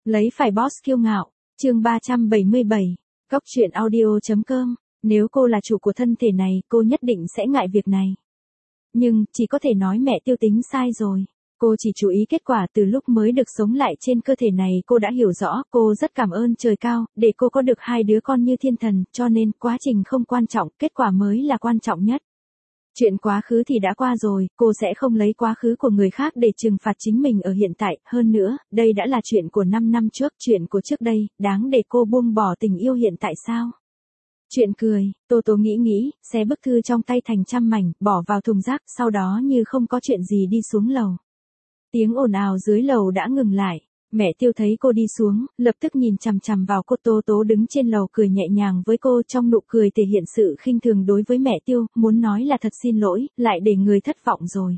Lấy phải boss kiêu ngạo, chương 377, Cóc truyện audio.com, nếu cô là chủ của thân thể này, cô nhất định sẽ ngại việc này. Nhưng, chỉ có thể nói mẹ Tiêu tính sai rồi. Cô chỉ chú ý kết quả từ lúc mới được sống lại trên cơ thể này cô đã hiểu rõ, cô rất cảm ơn trời cao, để cô có được hai đứa con như thiên thần, cho nên quá trình không quan trọng, kết quả mới là quan trọng nhất. Chuyện quá khứ thì đã qua rồi, cô sẽ không lấy quá khứ của người khác để trừng phạt chính mình ở hiện tại, hơn nữa, đây đã là chuyện của 5 năm trước, chuyện của trước đây, đáng để cô buông bỏ tình yêu hiện tại sao? Chuyện cười, Tô Tố nghĩ, xé bức thư trong tay thành trăm mảnh, bỏ vào thùng rác, sau đó như không có chuyện gì đi xuống lầu. Tiếng ồn ào dưới lầu đã ngừng lại. Mẹ Tiêu thấy cô đi xuống, lập tức nhìn chằm chằm vào cô. Tô Tố đứng trên lầu cười nhẹ nhàng với cô, trong nụ cười thể hiện sự khinh thường đối với mẹ Tiêu, muốn nói là thật xin lỗi, lại để người thất vọng rồi.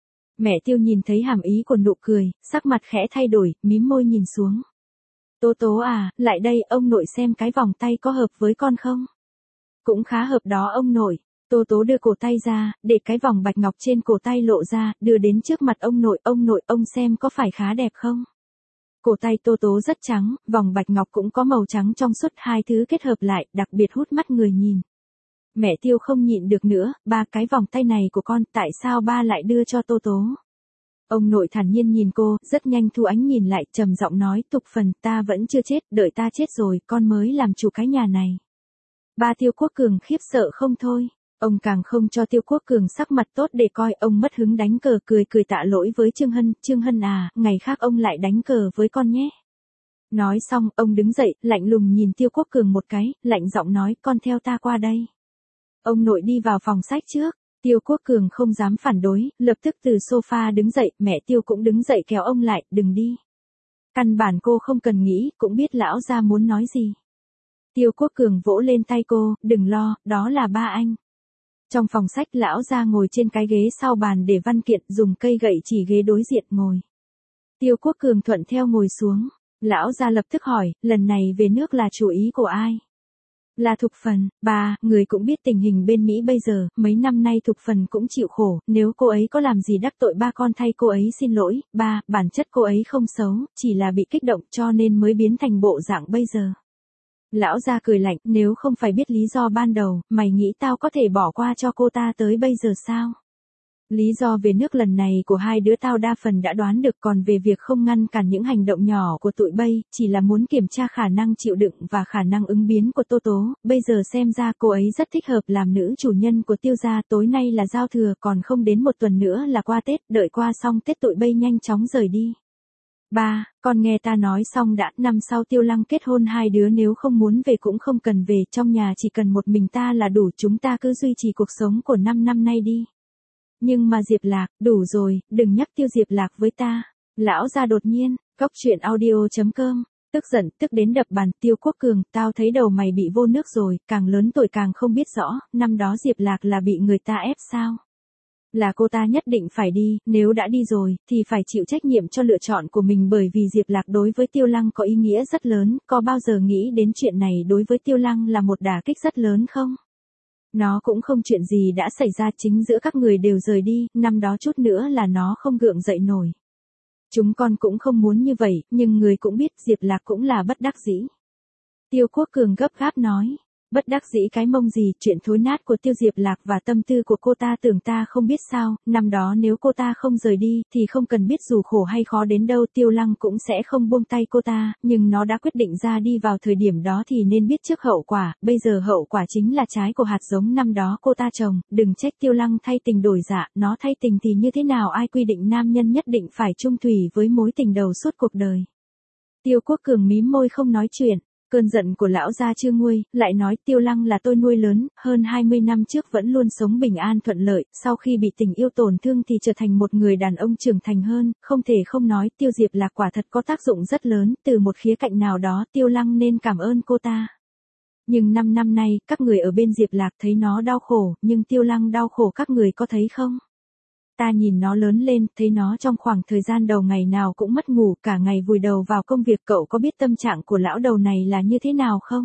Mẹ Tiêu nhìn thấy hàm ý của nụ cười, sắc mặt khẽ thay đổi, mím môi nhìn xuống. Tố Tố à, lại đây, ông nội xem cái vòng tay có hợp với con không? Cũng khá hợp đó ông nội. Tô Tố đưa cổ tay ra, để cái vòng bạch ngọc trên cổ tay lộ ra, đưa đến trước mặt ông nội, ông xem có phải khá đẹp không? Cổ tay Tô Tố rất trắng, vòng bạch ngọc cũng có màu trắng trong suốt, hai thứ kết hợp lại, đặc biệt hút mắt người nhìn. Mẹ Tiêu không nhịn được nữa, ba cái vòng tay này của con, tại sao ba lại đưa cho Tô Tố? Ông nội thản nhiên nhìn cô, rất nhanh thu ánh nhìn lại, trầm giọng nói, Tục Phần, ta vẫn chưa chết, đợi ta chết rồi, con mới làm chủ cái nhà này. Ba Tiêu Quốc Cường khiếp sợ không thôi. Ông càng không cho Tiêu Quốc Cường sắc mặt tốt để coi, ông mất hứng đánh cờ, cười tạ lỗi với Trương Hân à, ngày khác ông lại đánh cờ với con nhé. Nói xong, ông đứng dậy, lạnh lùng nhìn Tiêu Quốc Cường một cái, lạnh giọng nói, con theo ta qua đây. Ông nội đi vào phòng sách trước, Tiêu Quốc Cường không dám phản đối, lập tức từ sofa đứng dậy, mẹ Tiêu cũng đứng dậy kéo ông lại, đừng đi. Căn bản cô không cần nghĩ, cũng biết lão gia muốn nói gì. Tiêu Quốc Cường vỗ lên tay cô, đừng lo, đó là ba anh. Trong phòng sách lão gia ngồi trên cái ghế sau bàn để văn kiện, dùng cây gậy chỉ ghế đối diện ngồi. Tiêu Quốc Cường thuận theo ngồi xuống. Lão gia lập tức hỏi, lần này về nước là chủ ý của ai? Là Thục Phần. Bà, người cũng biết tình hình bên Mỹ bây giờ, mấy năm nay Thục Phần cũng chịu khổ, nếu cô ấy có làm gì đắc tội ba con thay cô ấy xin lỗi. Ba, bản chất cô ấy không xấu, chỉ là bị kích động cho nên mới biến thành bộ dạng bây giờ. Lão gia cười lạnh, nếu không phải biết lý do ban đầu, mày nghĩ tao có thể bỏ qua cho cô ta tới bây giờ sao? Lý do về nước lần này của hai đứa tao đa phần đã đoán được, còn về việc không ngăn cản những hành động nhỏ của tụi bay, chỉ là muốn kiểm tra khả năng chịu đựng và khả năng ứng biến của Tô Tố, bây giờ xem ra cô ấy rất thích hợp làm nữ chủ nhân của Tiêu gia, tối nay là giao thừa, còn không đến một tuần nữa là qua Tết, đợi qua xong Tết tụi bay nhanh chóng rời đi. Ba, con nghe ta nói xong đã, năm sau Tiêu Lăng kết hôn, hai đứa nếu không muốn về cũng không cần về, trong nhà chỉ cần một mình ta là đủ, chúng ta cứ duy trì cuộc sống của 5 năm nay đi. Nhưng mà Diệp Lạc, đủ rồi, đừng nhắc Tiêu Diệp Lạc với ta. Lão gia đột nhiên, Cóc truyện audio.com, tức giận, tức đến đập bàn, Tiêu Quốc Cường, tao thấy đầu mày bị vô nước rồi, càng lớn tuổi càng không biết rõ, năm đó Diệp Lạc là bị người ta ép sao? Là cô ta nhất định phải đi, nếu đã đi rồi, thì phải chịu trách nhiệm cho lựa chọn của mình, bởi vì Diệp Lạc đối với Tiêu Lăng có ý nghĩa rất lớn, có bao giờ nghĩ đến chuyện này đối với Tiêu Lăng là một đả kích rất lớn không? Nó cũng không chuyện gì đã xảy ra, chính giữa các người đều rời đi, năm đó chút nữa là nó không gượng dậy nổi. Chúng con cũng không muốn như vậy, nhưng người cũng biết Diệp Lạc cũng là bất đắc dĩ. Tiêu Quốc Cường gấp gáp nói. Bất đắc dĩ cái mông gì, chuyện thối nát của Tiêu Diệp Lạc và tâm tư của cô ta tưởng ta không biết sao, năm đó nếu cô ta không rời đi, thì không cần biết dù khổ hay khó đến đâu Tiêu Lăng cũng sẽ không buông tay cô ta, nhưng nó đã quyết định ra đi vào thời điểm đó thì nên biết trước hậu quả, bây giờ hậu quả chính là trái của hạt giống năm đó cô ta trồng, đừng trách Tiêu Lăng thay tình đổi dạ, nó thay tình thì như thế nào, ai quy định nam nhân nhất định phải chung thủy với mối tình đầu suốt cuộc đời. Tiêu Quốc Cường mím môi không nói chuyện. Cơn giận của lão gia chưa nguôi, lại nói Tiêu Lăng là tôi nuôi lớn, hơn 20 năm trước vẫn luôn sống bình an thuận lợi, sau khi bị tình yêu tổn thương thì trở thành một người đàn ông trưởng thành hơn, không thể không nói Tiêu Diệp Lạc quả thật có tác dụng rất lớn, từ một khía cạnh nào đó Tiêu Lăng nên cảm ơn cô ta. Nhưng 5 năm nay, các người ở bên Diệp Lạc thấy nó đau khổ, nhưng Tiêu Lăng đau khổ các người có thấy không? Ta nhìn nó lớn lên, thấy nó trong khoảng thời gian đầu ngày nào cũng mất ngủ, cả ngày vùi đầu vào công việc, cậu có biết tâm trạng của lão đầu này là như thế nào không?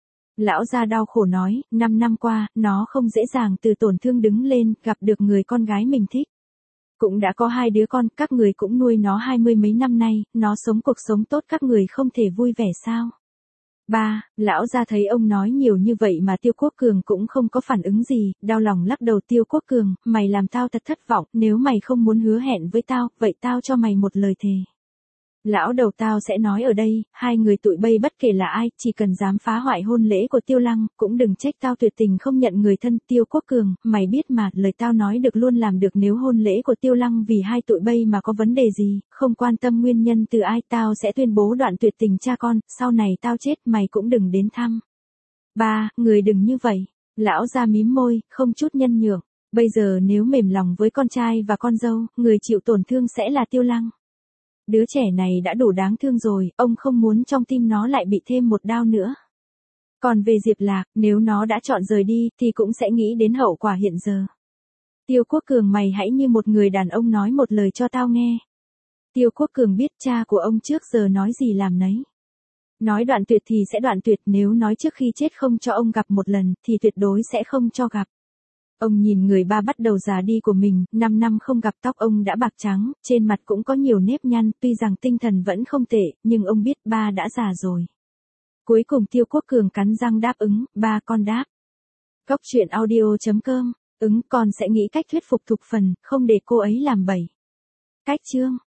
Lão gia đau khổ nói, 5 năm qua, nó không dễ dàng từ tổn thương đứng lên, gặp được người con gái mình thích. Cũng đã có 2 đứa con, các người cũng nuôi nó 20 mấy năm nay, nó sống cuộc sống tốt các người không thể vui vẻ sao? Ba, lão gia thấy ông nói nhiều như vậy mà Tiêu Quốc Cường cũng không có phản ứng gì, đau lòng lắc đầu. Tiêu Quốc Cường, mày làm tao thật thất vọng, nếu mày không muốn hứa hẹn với tao, vậy tao cho mày một lời thề. Lão đầu tao sẽ nói ở đây, 2 người tụi bay bất kể là ai, chỉ cần dám phá hoại hôn lễ của Tiêu Lăng, cũng đừng trách tao tuyệt tình không nhận người thân. Tiêu Quốc Cường, mày biết mà, lời tao nói được luôn làm được, nếu hôn lễ của Tiêu Lăng vì 2 tụi bay mà có vấn đề gì, không quan tâm nguyên nhân từ ai, tao sẽ tuyên bố đoạn tuyệt tình cha con, sau này tao chết mày cũng đừng đến thăm. Ba, người đừng như vậy. Lão ra mím môi, không chút nhân nhượng. Bây giờ nếu mềm lòng với con trai và con dâu, người chịu tổn thương sẽ là Tiêu Lăng. Đứa trẻ này đã đủ đáng thương rồi, ông không muốn trong tim nó lại bị thêm một đao nữa. Còn về Diệp Lạc, nếu nó đã chọn rời đi, thì cũng sẽ nghĩ đến hậu quả hiện giờ. Tiêu Quốc Cường, mày hãy như một người đàn ông nói một lời cho tao nghe. Tiêu Quốc Cường biết cha của ông trước giờ nói gì làm nấy. Nói đoạn tuyệt thì sẽ đoạn tuyệt, nếu nói trước khi chết không cho ông gặp một lần, thì tuyệt đối sẽ không cho gặp. Ông nhìn người ba bắt đầu già đi của mình, 5 năm không gặp, tóc ông đã bạc trắng, trên mặt cũng có nhiều nếp nhăn, tuy rằng tinh thần vẫn không tệ, nhưng ông biết ba đã già rồi. Cuối cùng Tiêu Quốc Cường cắn răng đáp ứng, ba con đáp. Cóc truyện audio.com, con sẽ nghĩ cách thuyết phục Thục Phần, không để cô ấy làm bậy. Cách chương